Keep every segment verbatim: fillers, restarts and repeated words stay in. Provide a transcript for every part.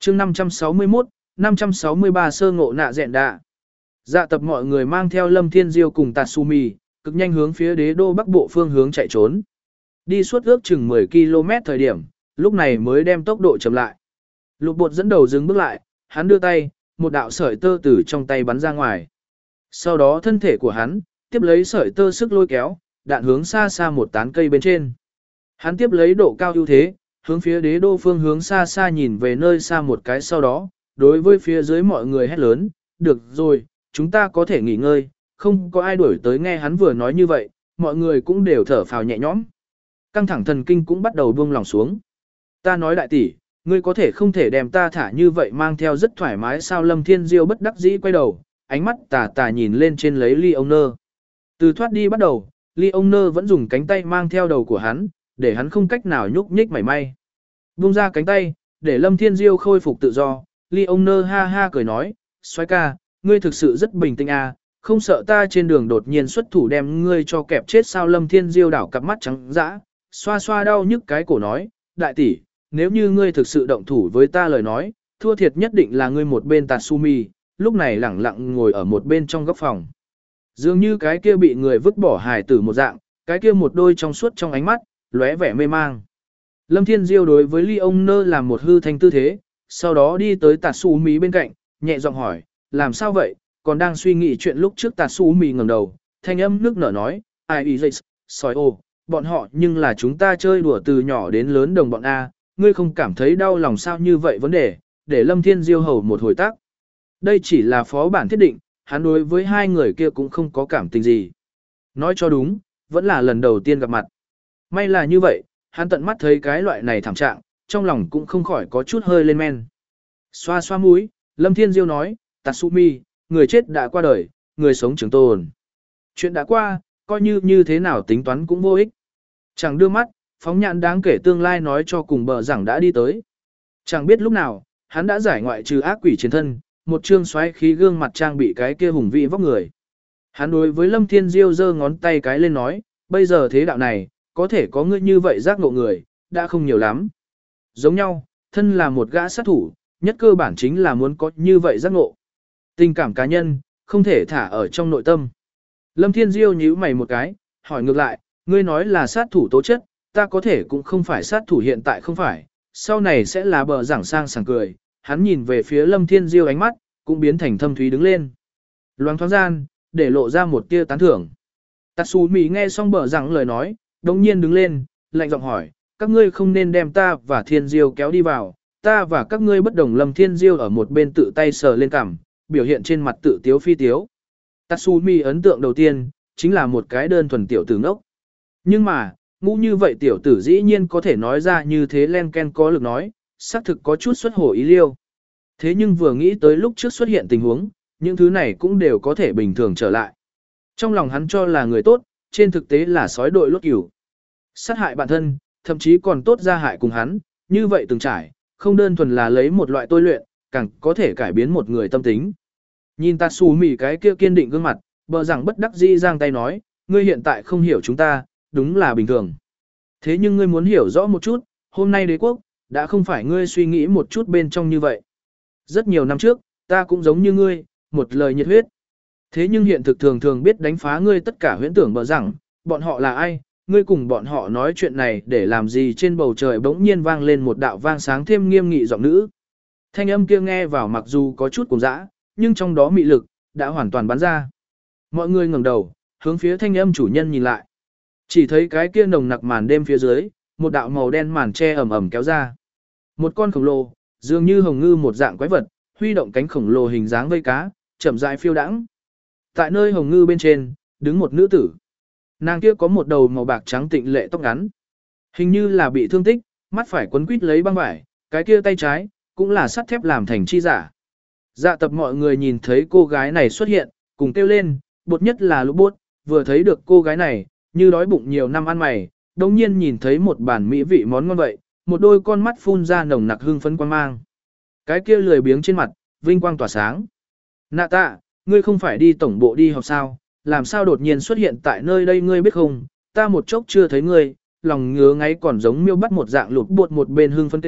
chương năm trăm sáu mươi mốt, năm trăm sáu mươi ba sơ ngộ nạ dẹn đạ. Dạ tập mọi người mang theo Lâm Thiên Diêu cùng Tatsumi, cực nhanh hướng phía đế đô bắc bộ phương hướng chạy trốn. Đi suốt ước chừng mười ki lô mét thời điểm, lúc này mới đem tốc độ chậm lại. Lục bột dẫn đầu dừng bước lại, hắn đưa tay, một đạo sợi tơ từ trong tay bắn ra ngoài. Sau đó thân thể của hắn, tiếp lấy sợi tơ sức lôi kéo, đạn hướng xa xa một tán cây bên trên. Hắn tiếp lấy độ cao ưu thế, hướng phía đế đô phương hướng xa xa nhìn về nơi xa một cái sau đó, đối với phía dưới mọi người hét lớn, được rồi, chúng ta có thể nghỉ ngơi, không có ai đuổi tới nghe hắn vừa nói như vậy, mọi người cũng đều thở phào nhẹ nhõm. Căng thẳng thần kinh cũng bắt đầu buông lòng xuống. Ta nói đại tỷ, ngươi có thể không thể đem ta thả như vậy mang theo rất thoải mái sao? Lâm Thiên Diêu bất đắc dĩ quay đầu, ánh mắt tà tà nhìn lên trên lấy Leoner. Từ thoát đi bắt đầu, Leoner vẫn dùng cánh tay mang theo đầu của hắn, để hắn không cách nào nhúc nhích mảy may. Buông ra cánh tay, để Lâm Thiên Diêu khôi phục tự do, Leoner ha ha cười nói, xoái ca, ngươi thực sự rất bình tĩnh à, không sợ ta trên đường đột nhiên xuất thủ đem ngươi cho kẹp chết sao? Lâm Thiên Diêu đảo cặp mắt trắng dã, xoa xoa đau nhức cái cổ nói, đại tỷ, nếu như ngươi thực sự động thủ với ta lời nói, thua thiệt nhất định là ngươi. Một bên Tatsumi, lúc này lẳng lặng ngồi ở một bên trong góc phòng. Dường như cái kia bị người vứt bỏ hài tử một dạng, cái kia một đôi trong suốt trong ánh mắt, lóe vẻ mê mang. Lâm Thiên Diêu đối với Leoner làm một hư thanh tư thế, sau đó đi tới Tatsumi bên cạnh, nhẹ giọng hỏi, làm sao vậy? Còn đang suy nghĩ chuyện lúc trước. Tatsumi ngẩng đầu, thanh âm nước nở nói, ai ý dậy, sói ô, bọn họ nhưng là chúng ta chơi đùa từ nhỏ đến lớn đồng bọn A, ngươi không cảm thấy đau lòng sao? Như vậy vấn đề, để Lâm Thiên Diêu hầu một hồi tác. Đây chỉ là phó bản thiết định, hắn đối với hai người kia cũng không có cảm tình gì. Nói cho đúng, vẫn là lần đầu tiên gặp mặt. May là như vậy, hắn tận mắt thấy cái loại này thảm trạng, trong lòng cũng không khỏi có chút hơi lên men. Xoa xoa mũi, Lâm Thiên Diêu nói, Tatsumi, người chết đã qua đời, người sống trường tồn. Chuyện đã qua, coi như như thế nào tính toán cũng vô ích. Chẳng đưa mắt, phóng nhãn đáng kể tương lai nói cho cùng bờ rằng đã đi tới. Chẳng biết lúc nào, hắn đã giải ngoại trừ ác quỷ chiến thân, một trương xoáy khí gương mặt trang bị cái kia hùng vị vóc người. Hắn đối với Lâm Thiên Diêu giơ ngón tay cái lên nói, bây giờ thế đạo này, có thể có ngươi như vậy giác ngộ người, đã không nhiều lắm. Giống nhau, thân là một gã sát thủ, nhất cơ bản chính là muốn có như vậy giác ngộ. Tình cảm cá nhân, không thể thả ở trong nội tâm. Lâm Thiên Diêu nhíu mày một cái, hỏi ngược lại, ngươi nói là sát thủ tố chất, ta có thể cũng không phải sát thủ hiện tại không phải, sau này sẽ là bờ giảng sang sảng cười. Hắn nhìn về phía Lâm Thiên Diêu ánh mắt, cũng biến thành thâm thúy đứng lên. Loáng thoáng gian, để lộ ra một tia tán thưởng. Tatsumi nghe xong bờ giảng lời nói, đồng nhiên đứng lên, lạnh giọng hỏi, các ngươi không nên đem ta và Thiên Diêu kéo đi vào, ta và các ngươi bất đồng. Lâm Thiên Diêu ở một bên tự tay sờ lên cằm, biểu hiện trên mặt tự tiếu phi tiếu. Tatsumi ấn tượng đầu tiên, chính là một cái đơn thuần tiểu tử ngốc. Nhưng mà, ngu như vậy tiểu tử dĩ nhiên có thể nói ra như thế len ken có lực nói, xác thực có chút xuất hồ ý liêu. Thế nhưng vừa nghĩ tới lúc trước xuất hiện tình huống, những thứ này cũng đều có thể bình thường trở lại. Trong lòng hắn cho là người tốt, trên thực tế là sói đội lốt cửu. Sát hại bản thân, thậm chí còn tốt ra hại cùng hắn, như vậy từng trải, không đơn thuần là lấy một loại tôi luyện, càng có thể cải biến một người tâm tính. Nhìn Tatsumi cái kia kiên định gương mặt, bờ rằng bất đắc dĩ giang tay nói, ngươi hiện tại không hiểu chúng ta, đúng là bình thường. Thế nhưng ngươi muốn hiểu rõ một chút, hôm nay đế quốc, đã không phải ngươi suy nghĩ một chút bên trong như vậy. Rất nhiều năm trước, ta cũng giống như ngươi, một lời nhiệt huyết. Thế nhưng hiện thực thường thường biết đánh phá ngươi tất cả huyễn tưởng. Bờ rằng, bọn họ là ai, ngươi cùng bọn họ nói chuyện này để làm gì? Trên bầu trời bỗng nhiên vang lên một đạo vang sáng thêm nghiêm nghị giọng nữ. Thanh âm kia nghe vào mặc dù có chút cùng dã, nhưng trong đó mị lực, đã hoàn toàn bắn ra. Mọi người ngẩng đầu, hướng phía thanh âm chủ nhân nhìn lại. Chỉ thấy cái kia nồng nặc màn đêm phía dưới, một đạo màu đen màn che ẩm ẩm kéo ra. Một con khổng lồ, dường như hồng ngư một dạng quái vật, huy động cánh khổng lồ hình dáng vây cá, chậm rãi phiêu đãng. Tại nơi hồng ngư bên trên, đứng một nữ tử. Nàng kia có một đầu màu bạc trắng tịnh lệ tóc ngắn. Hình như là bị thương tích, mắt phải quấn quít lấy băng vải, cái kia tay trái, cũng là sắt thép làm thành chi giả. Dạ tập mọi người nhìn thấy cô gái này xuất hiện, cùng kêu lên, bột nhất là lũ bốt, vừa thấy được cô gái này, như đói bụng nhiều năm ăn mày, đồng nhiên nhìn thấy một bản mỹ vị món ngon vậy, một đôi con mắt phun ra nồng nặc hương phấn quang mang. Cái kia lười biếng trên mặt, vinh quang tỏa sáng. Nạ tạ, ngươi không phải đi tổng bộ đi học sao, làm sao đột nhiên xuất hiện tại nơi đây? Ngươi biết không, ta một chốc chưa thấy ngươi, lòng ngứa ngáy còn giống miêu bắt một dạng lụt buột. Một bên hương phấn kêu,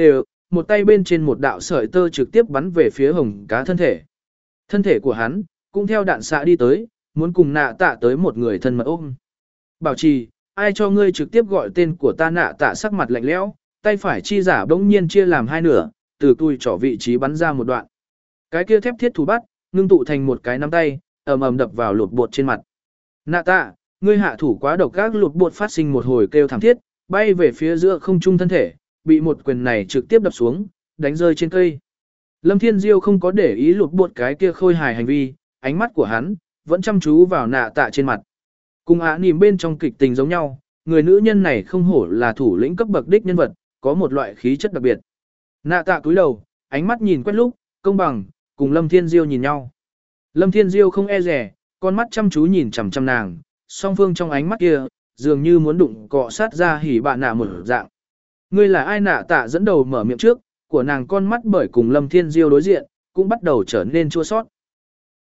một tay bên trên một đạo sợi tơ trực tiếp bắn về phía hồng cá thân thể. Thân thể của hắn, cũng theo đạn xạ đi tới, muốn cùng nạ tạ tới một người thân mật ôm. Bảo trì, ai cho ngươi trực tiếp gọi tên của ta? Nạ tạ sắc mặt lạnh lẽo, tay phải chi giả bỗng nhiên chia làm hai nửa, từ cùi trỏ vị trí bắn ra một đoạn. Cái kia thép thiết thủ bắt, ngưng tụ thành một cái nắm tay, ầm ầm đập vào lột bột trên mặt. Nạ tạ, ngươi hạ thủ quá độc ác. Lột bột phát sinh một hồi kêu thảm thiết, bay về phía giữa không trung thân thể, bị một quyền này trực tiếp đập xuống, đánh rơi trên cây. Lâm Thiên Diêu không có để ý lột bột cái kia khôi hài hành vi, ánh mắt của hắn vẫn chăm chú vào nạ tạ trên mặt. Cùng Á Nìm bên trong kịch tình giống nhau, người nữ nhân này không hổ là thủ lĩnh cấp bậc đích nhân vật, có một loại khí chất đặc biệt. Nạ tạ cúi đầu, ánh mắt nhìn quét lúc, công bằng, cùng Lâm Thiên Diêu nhìn nhau. Lâm Thiên Diêu không e rẻ, con mắt chăm chú nhìn chằm chằm nàng, song phương trong ánh mắt kia, dường như muốn đụng cọ sát ra hỉ bạn nạ một dạng. Ngươi là ai? Nạ tạ dẫn đầu mở miệng trước, của nàng con mắt bởi cùng Lâm Thiên Diêu đối diện, cũng bắt đầu trở nên chua sót.